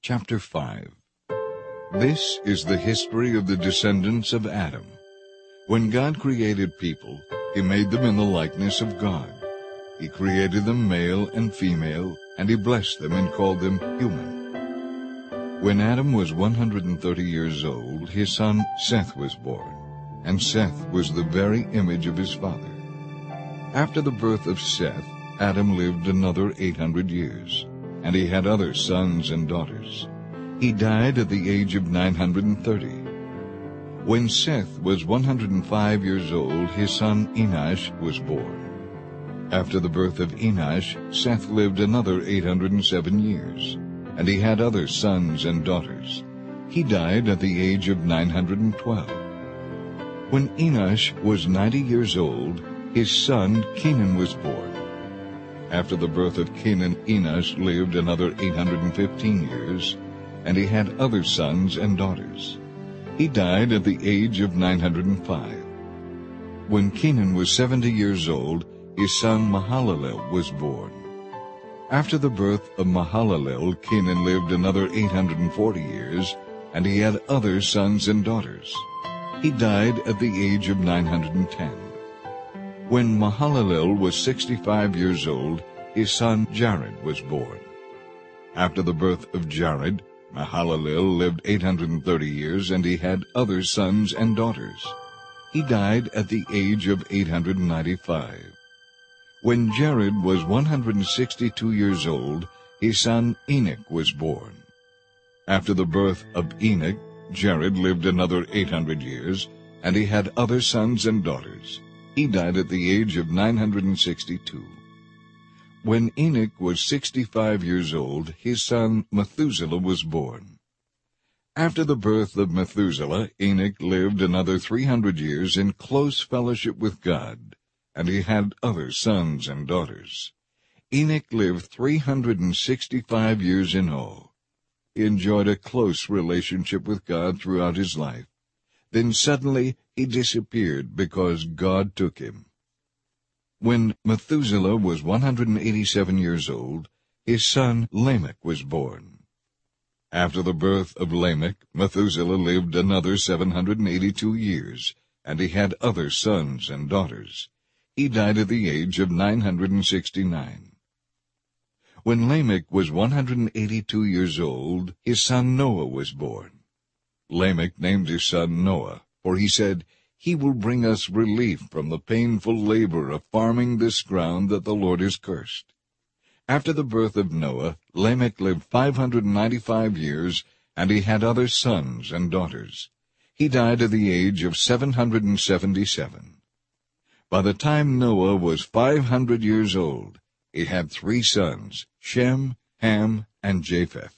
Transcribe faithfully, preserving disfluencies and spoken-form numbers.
Chapter five. This is the history of the descendants of Adam. When God created people, He made them in the likeness of God. He created them male and female, and He blessed them and called them human. When Adam was one hundred thirty years old, his son Seth was born, and Seth was the very image of his father. After the birth of Seth, Adam lived another eight hundred years, and he had other sons and daughters. He died at the age of nine hundred thirty. When Seth was one hundred five years old, his son Enosh was born. After the birth of Enosh, Seth lived another eight hundred seven years, and he had other sons and daughters. He died at the age of nine hundred twelve. When Enosh was ninety years old, his son Kenan was born. After the birth of Kenan, Enosh lived another eight hundred fifteen years, and he had other sons and daughters. He died at the age of nine hundred five. When Kenan was seventy years old, his son Mahalalel was born. After the birth of Mahalalel, Kenan lived another eight hundred forty years, and he had other sons and daughters. He died at the age of nine hundred ten. When Mahalalel was sixty-five years old, his son Jared was born. After the birth of Jared, Mahalalel lived eight hundred thirty years, and he had other sons and daughters. He died at the age of eight hundred ninety-five. When Jared was one hundred sixty-two years old, his son Enoch was born. After the birth of Enoch, Jared lived another eight hundred years, and he had other sons and daughters. He died at the age of nine hundred sixty-two. When Enoch was sixty-five years old, his son Methuselah was born. After the birth of Methuselah, Enoch lived another three hundred years in close fellowship with God, and he had other sons and daughters. Enoch lived three hundred sixty-five years in all. He enjoyed a close relationship with God throughout his life. Then suddenly he disappeared because God took him. When Methuselah was one hundred eighty-seven years old, his son Lamech was born. After the birth of Lamech, Methuselah lived another seven hundred eighty-two years, and he had other sons and daughters. He died at the age of nine hundred sixty-nine. When Lamech was one hundred eighty-two years old, his son Noah was born. Lamech named his son Noah, for he said, "He will bring us relief from the painful labor of farming this ground that the Lord has cursed." After the birth of Noah, Lamech lived five hundred ninety-five years, and he had other sons and daughters. He died at the age of seven hundred seventy-seven. By the time Noah was five hundred years old, he had three sons, Shem, Ham, and Japheth.